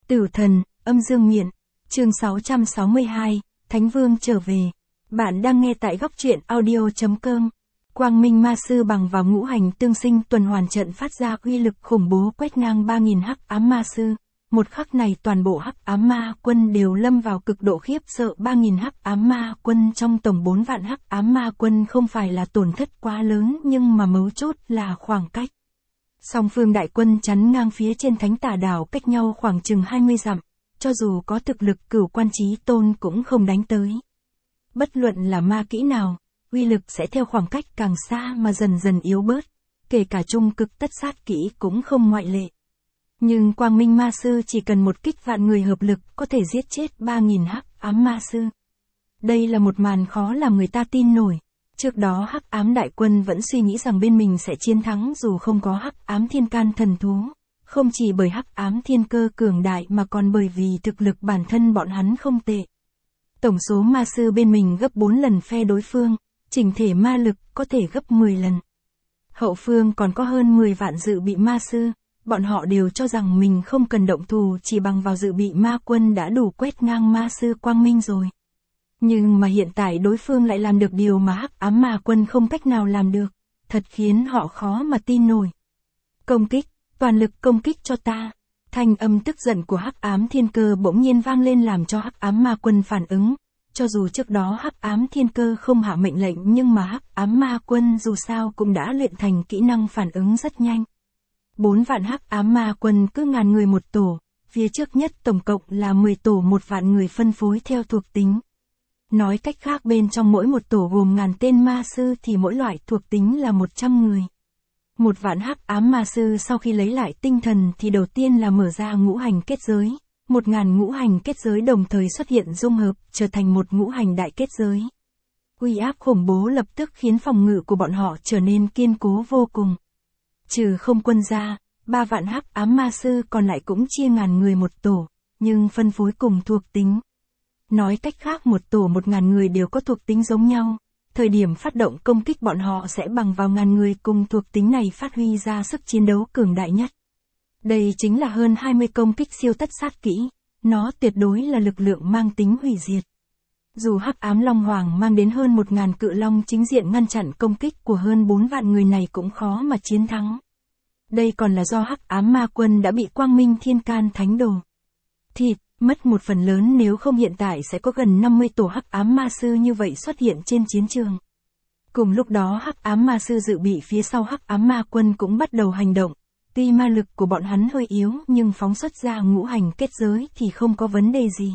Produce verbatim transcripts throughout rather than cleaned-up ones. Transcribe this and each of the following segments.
Tử thần, âm dương miện, chương sáu trăm sáu mươi hai, Thánh Vương trở về. Bạn đang nghe tại góc truyện audio.com. Quang Minh Ma Sư bằng vào ngũ hành tương sinh tuần hoàn trận phát ra uy lực khủng bố quét ngang ba nghìn hắc ám ma sư. Một khắc này toàn bộ hắc ám ma quân đều lâm vào cực độ khiếp sợ. Ba nghìn hắc ám ma quân trong tổng bốn vạn hắc ám ma quân không phải là tổn thất quá lớn, nhưng mà mấu chốt là khoảng cách. Song phương đại quân chắn ngang phía trên Thánh Tà đảo cách nhau khoảng chừng hai mươi dặm, cho dù có thực lực cửu quan chí tôn cũng không đánh tới. Bất luận là ma kỹ nào, uy lực sẽ theo khoảng cách càng xa mà dần dần yếu bớt, kể cả trung cực tất sát kỹ cũng không ngoại lệ. Nhưng Quang Minh Ma Sư chỉ cần một kích vạn người hợp lực có thể giết chết ba nghìn hắc ám ma sư. Đây là một màn khó làm người ta tin nổi. Trước đó hắc ám đại quân vẫn suy nghĩ rằng bên mình sẽ chiến thắng dù không có hắc ám thiên can thần thú. Không chỉ bởi hắc ám thiên cơ cường đại mà còn bởi vì thực lực bản thân bọn hắn không tệ. Tổng số ma sư bên mình gấp bốn lần phe đối phương, chỉnh thể ma lực có thể gấp mười lần. Hậu phương còn có hơn mười vạn dự bị ma sư, bọn họ đều cho rằng mình không cần động thủ, chỉ bằng vào dự bị ma quân đã đủ quét ngang ma sư Quang Minh rồi. Nhưng mà hiện tại đối phương lại làm được điều mà hắc ám ma quân không cách nào làm được, thật khiến họ khó mà tin nổi. Công kích, toàn lực công kích cho ta. Thanh âm tức giận của hắc ám thiên cơ bỗng nhiên vang lên làm cho hắc ám ma quân phản ứng. Cho dù trước đó hắc ám thiên cơ không hạ mệnh lệnh nhưng mà hắc ám ma quân dù sao cũng đã luyện thành kỹ năng phản ứng rất nhanh. Bốn vạn hắc ám ma quân cứ ngàn người một tổ, phía trước nhất tổng cộng là mười tổ một vạn người phân phối theo thuộc tính. Nói cách khác bên trong mỗi một tổ gồm ngàn tên ma sư thì mỗi loại thuộc tính là một trăm người. Một vạn hắc ám ma sư sau khi lấy lại tinh thần thì đầu tiên là mở ra ngũ hành kết giới. Một ngàn ngũ hành kết giới đồng thời xuất hiện dung hợp, trở thành một ngũ hành đại kết giới. Uy áp khủng bố lập tức khiến phòng ngự của bọn họ trở nên kiên cố vô cùng. Trừ không quân ra, ba vạn hắc ám ma sư còn lại cũng chia ngàn người một tổ, nhưng phân phối cùng thuộc tính. Nói cách khác một tổ một ngàn người đều có thuộc tính giống nhau. Thời điểm phát động công kích bọn họ sẽ bằng vào ngàn người cùng thuộc tính này phát huy ra sức chiến đấu cường đại nhất. Đây chính là hơn hai mươi công kích siêu tất sát kỹ, nó tuyệt đối là lực lượng mang tính hủy diệt. Dù hắc ám Long Hoàng mang đến hơn một ngàn cự long chính diện ngăn chặn công kích của hơn bốn vạn người này cũng khó mà chiến thắng. Đây còn là do hắc ám ma quân đã bị Quang Minh thiên can thánh đồ thịt, mất một phần lớn, nếu không hiện tại sẽ có gần năm mươi tổ hắc ám ma sư như vậy xuất hiện trên chiến trường. Cùng lúc đó hắc ám ma sư dự bị phía sau hắc ám ma quân cũng bắt đầu hành động. Tuy ma lực của bọn hắn hơi yếu nhưng phóng xuất ra ngũ hành kết giới thì không có vấn đề gì.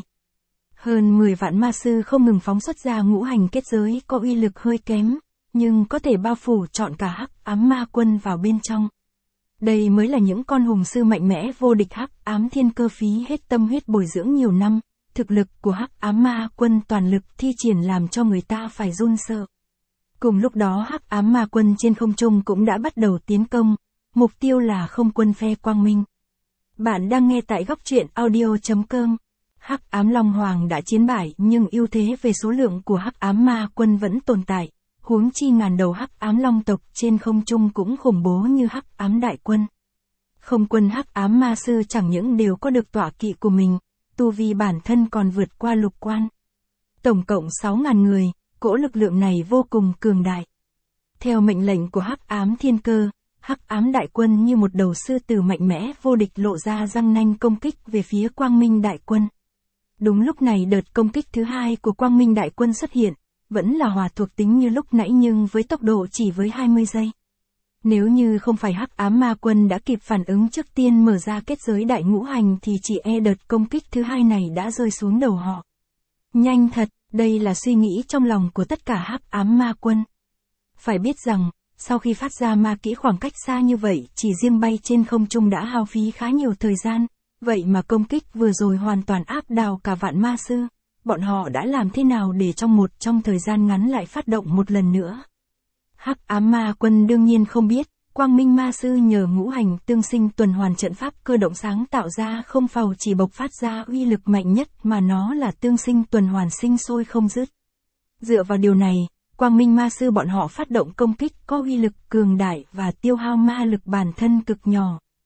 Hơn mười vạn ma sư không ngừng phóng xuất ra ngũ hành kết giới có uy lực hơi kém, nhưng có thể bao phủ trọn cả hắc ám ma quân vào bên trong. Đây mới là những con hùng sư mạnh mẽ vô địch. Hắc ám thiên cơ phí hết tâm huyết bồi dưỡng nhiều năm, thực lực của hắc ám ma quân toàn lực thi triển làm cho người ta phải run sợ. Cùng lúc đó hắc ám ma quân trên không trung cũng đã bắt đầu tiến công, mục tiêu là không quân phe Quang Minh. Bạn đang nghe tại góc truyện audio.com. Hắc ám Long Hoàng đã chiến bại nhưng ưu thế về số lượng của hắc ám ma quân vẫn tồn tại. Huống chi ngàn đầu hắc ám long tộc trên không trung cũng khủng bố như hắc ám đại quân. Không quân hắc ám ma sư chẳng những đều có được tọa kỵ của mình, tu vi bản thân còn vượt qua lục quan. Tổng cộng sáu ngàn người, cỗ lực lượng này vô cùng cường đại. Theo mệnh lệnh của hắc ám thiên cơ, hắc ám đại quân như một đầu sư tử mạnh mẽ vô địch lộ ra răng nanh công kích về phía Quang Minh đại quân. Đúng lúc này đợt công kích thứ hai của Quang Minh đại quân xuất hiện. Vẫn là hỏa thuộc tính như lúc nãy nhưng với tốc độ chỉ với hai mươi giây. Nếu như không phải hắc ám ma quân đã kịp phản ứng trước tiên mở ra kết giới đại ngũ hành thì chỉ e đợt công kích thứ hai này đã rơi xuống đầu họ. Nhanh thật, đây là suy nghĩ trong lòng của tất cả hắc ám ma quân. Phải biết rằng, sau khi phát ra ma kỹ khoảng cách xa như vậy chỉ riêng bay trên không trung đã hao phí khá nhiều thời gian, vậy mà công kích vừa rồi hoàn toàn áp đảo cả vạn ma sư. Bọn họ đã làm thế nào để trong một trong thời gian ngắn lại phát động một lần nữa? Hắc ám ma quân đương nhiên không biết, Quang Minh ma sư nhờ ngũ hành tương sinh tuần hoàn trận pháp cơ động sáng tạo ra không phàu chỉ bộc phát ra uy lực mạnh nhất mà nó là tương sinh tuần hoàn sinh sôi không dứt. Dựa vào điều này, Quang Minh ma sư bọn họ phát động công kích có uy lực cường đại và tiêu hao ma lực bản thân cực nhỏ.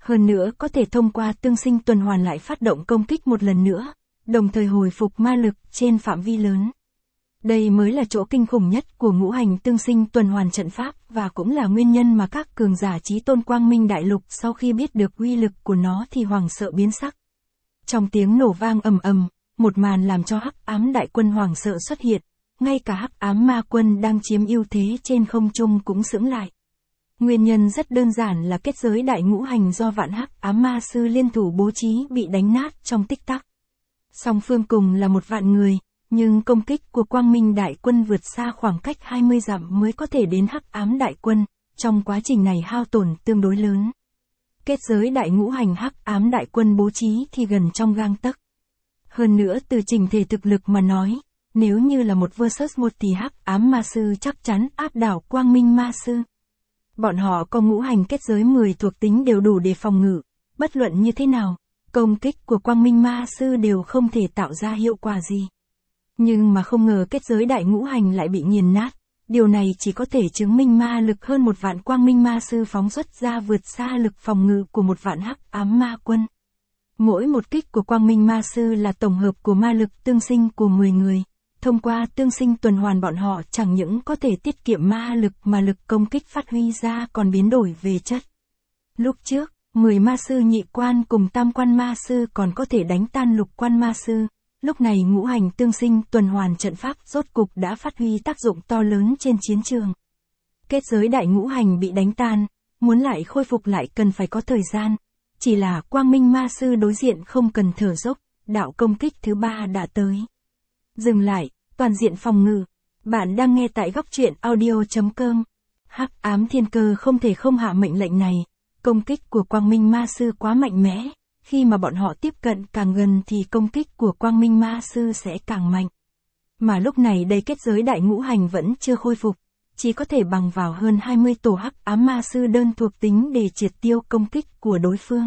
Hơn nữa có thể thông qua tương sinh tuần hoàn lại phát động công kích một lần nữa, đồng thời hồi phục ma lực trên phạm vi lớn. Đây mới là chỗ kinh khủng nhất của ngũ hành tương sinh tuần hoàn trận pháp và cũng là nguyên nhân mà các cường giả chí tôn Quang Minh Đại Lục sau khi biết được uy lực của nó thì hoảng sợ biến sắc. Trong tiếng nổ vang ầm ầm, một màn làm cho Hắc Ám Đại Quân hoảng sợ xuất hiện, ngay cả Hắc Ám Ma Quân đang chiếm ưu thế trên không trung cũng sững lại. Nguyên nhân rất đơn giản là kết giới đại ngũ hành do vạn Hắc Ám Ma Sư liên thủ bố trí bị đánh nát trong tích tắc. Song phương cùng là một vạn người, nhưng công kích của Quang Minh Đại Quân vượt xa khoảng cách hai mươi dặm mới có thể đến Hắc Ám Đại Quân, trong quá trình này hao tổn tương đối lớn. Kết giới đại ngũ hành Hắc Ám Đại Quân bố trí thì gần trong gang tấc. Hơn nữa từ trình thể thực lực mà nói, nếu như là một versus một thì Hắc Ám Ma Sư chắc chắn áp đảo Quang Minh Ma Sư. Bọn họ có ngũ hành kết giới mười thuộc tính đều đủ để phòng ngự, bất luận như thế nào, công kích của Quang Minh Ma Sư đều không thể tạo ra hiệu quả gì. Nhưng mà không ngờ kết giới đại ngũ hành lại bị nghiền nát, điều này chỉ có thể chứng minh ma lực hơn một vạn Quang Minh Ma Sư phóng xuất ra vượt xa lực phòng ngự của một vạn Hắc Ám Ma Quân. Mỗi một kích của Quang Minh Ma Sư là tổng hợp của ma lực tương sinh của mười người. Thông qua tương sinh tuần hoàn bọn họ chẳng những có thể tiết kiệm ma lực mà lực công kích phát huy ra còn biến đổi về chất. Lúc trước, mười ma sư nhị quan cùng tam quan ma sư còn có thể đánh tan lục quan ma sư. Lúc này ngũ hành tương sinh tuần hoàn trận pháp rốt cục đã phát huy tác dụng to lớn trên chiến trường. Kết giới đại ngũ hành bị đánh tan, muốn lại khôi phục lại cần phải có thời gian. Chỉ là Quang Minh Ma Sư đối diện không cần thở dốc, đạo công kích thứ ba đã tới. Dừng lại, toàn diện phòng ngự. Bạn đang nghe tại góc truyện audio chấm com. Hắc Ám Thiên Cơ không thể không hạ mệnh lệnh này. Công kích của Quang Minh Ma Sư quá mạnh mẽ. Khi mà bọn họ tiếp cận càng gần thì công kích của Quang Minh Ma Sư sẽ càng mạnh. Mà lúc này đây kết giới đại ngũ hành vẫn chưa khôi phục. Chỉ có thể bằng vào hơn hai mươi tổ Hắc Ám Ma Sư đơn thuộc tính để triệt tiêu công kích của đối phương.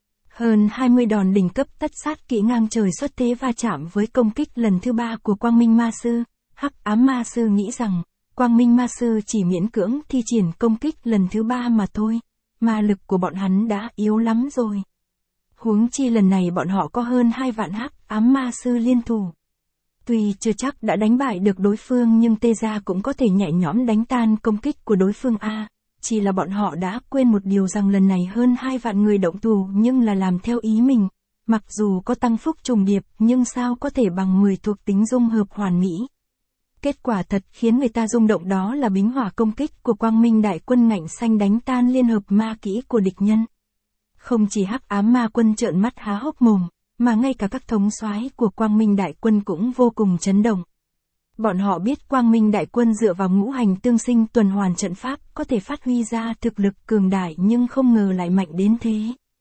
Hơn hai mươi đòn đỉnh cấp tất sát kỹ ngang trời xuất thế va chạm với công kích lần thứ ba của Quang Minh Ma Sư. Hắc Ám Ma Sư nghĩ rằng, Quang Minh Ma Sư chỉ miễn cưỡng thi triển công kích lần thứ ba mà thôi. Ma lực của bọn hắn đã yếu lắm rồi. Huống chi lần này bọn họ có hơn hai vạn Hắc Ám Ma Sư liên thủ. Tuy chưa chắc đã đánh bại được đối phương nhưng Tê Gia cũng có thể nhẹ nhõm đánh tan công kích của đối phương a. Chỉ là bọn họ đã quên một điều rằng lần này hơn hai vạn người động thủ nhưng là làm theo ý mình. Mặc dù có tăng phúc trùng điệp nhưng sao có thể bằng mười thuộc tính dung hợp hoàn mỹ. Kết quả thật khiến người ta rung động đó là bính hỏa công kích của Quang Minh Đại Quân ngạnh xanh đánh tan liên hợp ma kỹ của địch nhân. Không chỉ Hắc Ám Ma Quân trợn mắt há hốc mồm, mà ngay cả các thống soái của Quang Minh Đại Quân cũng vô cùng chấn động. Bọn họ biết Quang Minh Đại Quân dựa vào ngũ hành tương sinh tuần hoàn trận pháp có thể phát huy ra thực lực cường đại nhưng không ngờ lại mạnh đến thế.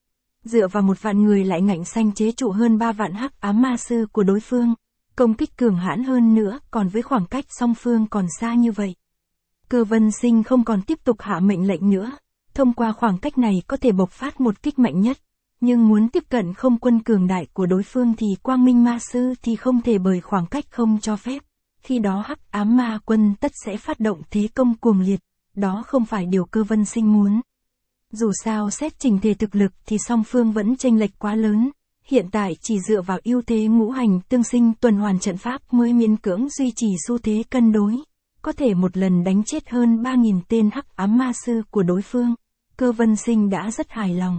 Dựa vào một vạn người lại ngạnh xanh chế trụ hơn ba vạn Hắc Ám Ma Sư của đối phương, công kích cường hãn hơn nữa còn với khoảng cách song phương còn xa như vậy. Cơ Vân Sinh không còn tiếp tục hạ mệnh lệnh nữa, thông qua khoảng cách này có thể bộc phát một kích mạnh nhất. Nhưng muốn tiếp cận không quân cường đại của đối phương thì Quang Minh Ma Sư thì không thể bởi khoảng cách không cho phép. Khi đó Hắc Ám Ma Quân tất sẽ phát động thế công cuồng liệt, đó không phải điều Cơ Vân Sinh muốn. Dù sao xét trình thể thực lực thì song phương vẫn chênh lệch quá lớn, hiện tại chỉ dựa vào ưu thế ngũ hành tương sinh tuần hoàn trận pháp mới miễn cưỡng duy trì xu thế cân đối, có thể một lần đánh chết hơn ba nghìn tên Hắc Ám Ma Sư của đối phương. Cơ Vân Sinh đã rất hài lòng.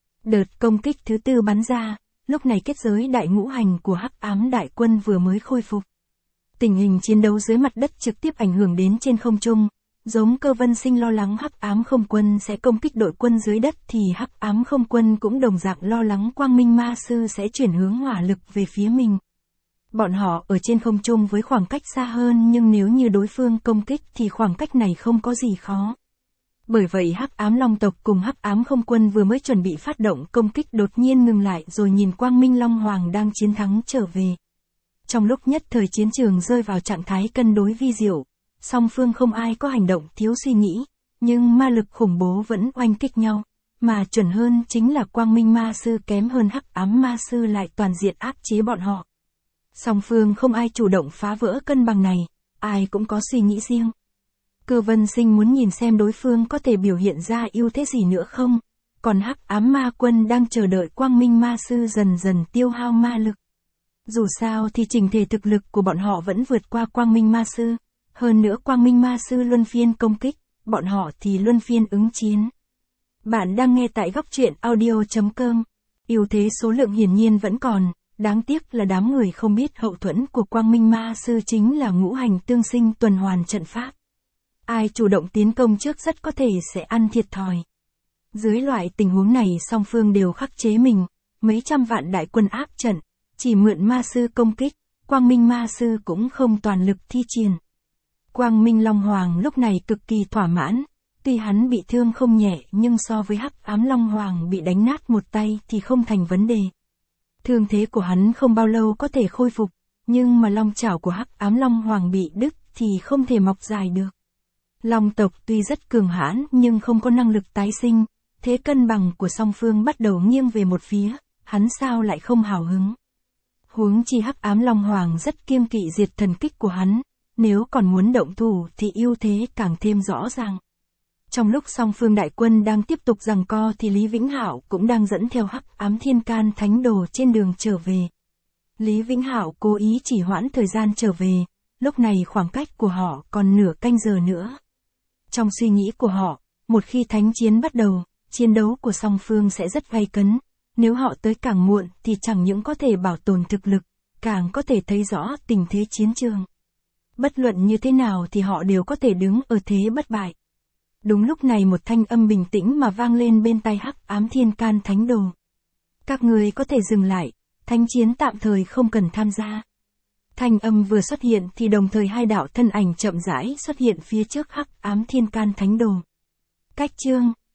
Đợt công kích thứ tư bắn ra, lúc này kết giới đại ngũ hành của Hắc Ám Đại Quân vừa mới khôi phục. Tình hình chiến đấu dưới mặt đất trực tiếp ảnh hưởng đến trên không trung, giống Cơ Vân Sinh lo lắng Hắc Ám Không Quân sẽ công kích đội quân dưới đất thì Hắc Ám Không Quân cũng đồng dạng lo lắng Quang Minh Ma Sư sẽ chuyển hướng hỏa lực về phía mình. Bọn họ ở trên không trung với khoảng cách xa hơn nhưng nếu như đối phương công kích thì khoảng cách này không có gì khó. Bởi vậy Hắc Ám Long tộc cùng Hắc Ám Không Quân vừa mới chuẩn bị phát động công kích đột nhiên ngừng lại rồi nhìn Quang Minh Long Hoàng đang chiến thắng trở về. Trong lúc nhất thời chiến trường rơi vào trạng thái cân đối vi diệu, song phương không ai có hành động thiếu suy nghĩ, nhưng ma lực khủng bố vẫn oanh kích nhau, mà chuẩn hơn chính là Quang Minh Ma Sư kém hơn Hắc Ám Ma Sư lại toàn diện áp chế bọn họ. Song phương không ai chủ động phá vỡ cân bằng này, ai cũng có suy nghĩ riêng. Cơ Vân Sinh muốn nhìn xem đối phương có thể biểu hiện ra ưu thế gì nữa không, còn hắc ám ma quân đang chờ đợi quang minh ma sư dần dần tiêu hao ma lực. Dù sao thì trình thể thực lực của bọn họ vẫn vượt qua quang minh ma sư, hơn nữa quang minh ma sư luân phiên công kích, bọn họ thì luân phiên ứng chiến. Bạn đang nghe tại góc truyện audio.com. Ưu thế số lượng hiển nhiên vẫn còn, đáng tiếc là đám người không biết hậu thuẫn của quang minh ma sư chính là ngũ hành tương sinh tuần hoàn trận pháp. Ai chủ động tiến công trước rất có thể sẽ ăn thiệt thòi. Dưới loại tình huống này song phương đều khắc chế mình, mấy trăm vạn đại quân áp trận, chỉ mượn ma sư công kích, quang minh ma sư cũng không toàn lực thi triển. Quang minh Long Hoàng lúc này cực kỳ thỏa mãn, tuy hắn bị thương không nhẹ nhưng so với hắc ám Long Hoàng bị đánh nát một tay thì không thành vấn đề. Thương thế của hắn không bao lâu có thể khôi phục, nhưng mà long chảo của hắc ám Long Hoàng bị đứt thì không thể mọc dài được. Long tộc tuy rất cường hãn nhưng không có năng lực tái sinh, thế cân bằng của song phương bắt đầu nghiêng về một phía, hắn sao lại không hào hứng. Huống chi hắc ám Long Hoàng rất kiêng kỵ diệt thần kích của hắn, nếu còn muốn động thủ thì ưu thế càng thêm rõ ràng. Trong lúc song phương đại quân đang tiếp tục giằng co thì Lý Vĩnh Hạo cũng đang dẫn theo hắc ám thiên can thánh đồ trên đường trở về. Lý Vĩnh Hạo cố ý chỉ hoãn thời gian trở về, lúc này khoảng cách của họ còn nửa canh giờ nữa. Trong suy nghĩ của họ, một khi thánh chiến bắt đầu, chiến đấu của song phương sẽ rất gay cấn, nếu họ tới càng muộn thì chẳng những có thể bảo tồn thực lực, càng có thể thấy rõ tình thế chiến trường. Bất luận như thế nào thì họ đều có thể đứng ở thế bất bại. Đúng lúc này một thanh âm bình tĩnh mà vang lên bên tai hắc ám thiên can thánh đồ. Các người có thể dừng lại, thánh chiến tạm thời không cần tham gia. Thanh âm vừa xuất hiện thì đồng thời hai đạo thân ảnh chậm rãi xuất hiện phía trước hắc ám thiên can thánh đồ. Cách chương,